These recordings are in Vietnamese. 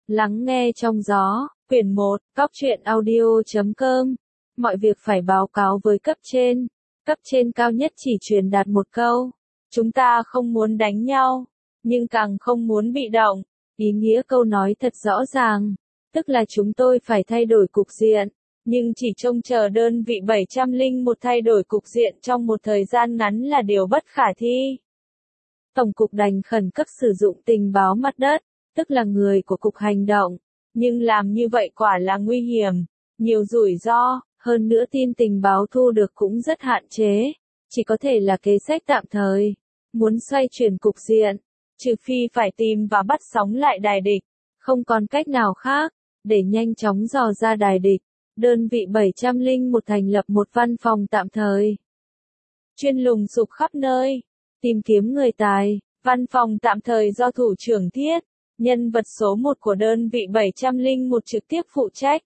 Lắng nghe trong gió, quyển 1, Cóc truyện audio.com. Mọi việc phải báo cáo với cấp trên. Cấp trên cao nhất chỉ truyền đạt một câu. Chúng ta không muốn đánh nhau, nhưng càng không muốn bị động. Ý nghĩa câu nói thật rõ ràng. Tức là chúng tôi phải thay đổi cục diện. Nhưng chỉ trông chờ đơn vị 701 thay đổi cục diện trong một thời gian ngắn là điều bất khả thi. Tổng cục đành khẩn cấp sử dụng tình báo mặt đất, tức là người của cục hành động. Nhưng làm như vậy quả là nguy hiểm, nhiều rủi ro, hơn nữa tin tình báo thu được cũng rất hạn chế, chỉ có thể là kế sách tạm thời. Muốn xoay chuyển cục diện, trừ phi phải tìm và bắt sóng lại đài địch, không còn cách nào khác, để nhanh chóng dò ra đài địch. Đơn vị 701 thành lập một văn phòng tạm thời, chuyên lùng sục khắp nơi, tìm kiếm người tài. Văn phòng tạm thời do thủ trưởng Thiết, nhân vật số 1 của đơn vị 701 trực tiếp phụ trách.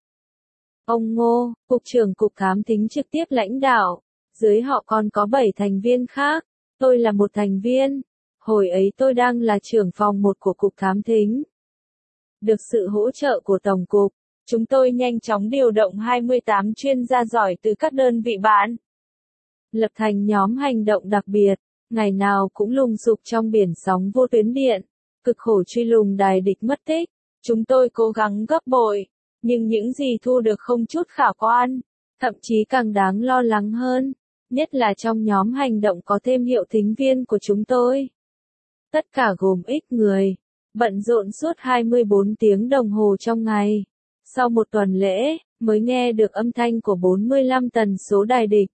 Ông Ngô, cục trưởng cục thám thính trực tiếp lãnh đạo, dưới họ còn có 7 thành viên khác, tôi là một thành viên. Hồi ấy tôi đang là trưởng phòng 1 của cục thám thính. Được sự hỗ trợ của tổng cục, chúng tôi nhanh chóng điều động 28 chuyên gia giỏi từ các đơn vị bạn, lập thành nhóm hành động đặc biệt, ngày nào cũng lùng sục trong biển sóng vô tuyến điện, cực khổ truy lùng đài địch mất tích. Chúng tôi cố gắng gấp bội, nhưng những gì thu được không chút khả quan, thậm chí càng đáng lo lắng hơn, nhất là trong nhóm hành động có thêm hiệu thính viên của chúng tôi. Tất cả gồm x người, bận rộn suốt 24 tiếng đồng hồ trong ngày. Sau một tuần lễ, mới nghe được âm thanh của 45 tần số đài địch.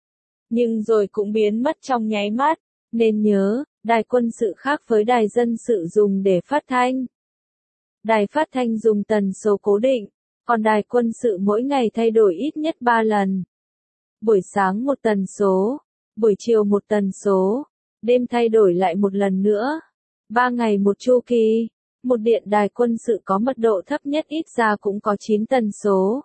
Nhưng rồi cũng biến mất trong nháy mắt, nên nhớ, đài quân sự khác với đài dân sự dùng để phát thanh. Đài phát thanh dùng tần số cố định, còn đài quân sự mỗi ngày thay đổi ít nhất 3 lần. Buổi sáng một tần số, buổi chiều một tần số, đêm thay đổi lại một lần nữa. 3 ngày một chu kỳ. Một điện đài quân sự có mật độ thấp nhất ít ra cũng có 9 tần số.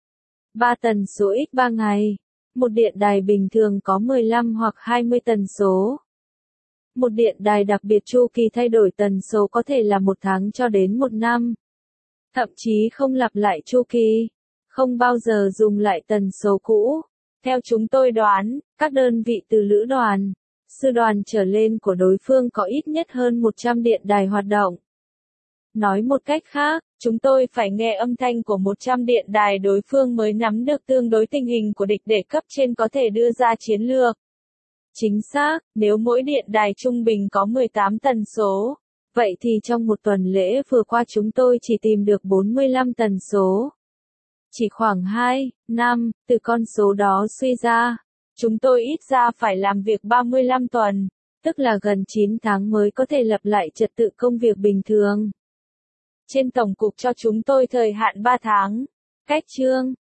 3 tần số x 3 ngày. Một điện đài bình thường có 15 hoặc 20 tần số. Một điện đài đặc biệt chu kỳ thay đổi tần số có thể là 1 tháng cho đến 1 năm. Thậm chí không lặp lại chu kỳ, không bao giờ dùng lại tần số cũ. Theo chúng tôi đoán, các đơn vị từ lữ đoàn, sư đoàn trở lên của đối phương có ít nhất hơn 100 điện đài hoạt động. Nói một cách khác, chúng tôi phải nghe âm thanh của 100 điện đài đối phương mới nắm được tương đối tình hình của địch để cấp trên có thể đưa ra chiến lược. Chính xác, nếu mỗi điện đài trung bình có 18 tần số, vậy thì trong một tuần lễ vừa qua chúng tôi chỉ tìm được 45 tần số. Chỉ khoảng 2 năm, từ con số đó suy ra, chúng tôi ít ra phải làm việc 35 tuần, tức là gần 9 tháng mới có thể lập lại trật tự công việc bình thường. Trên tổng cục cho chúng tôi thời hạn 3 tháng. Cách chương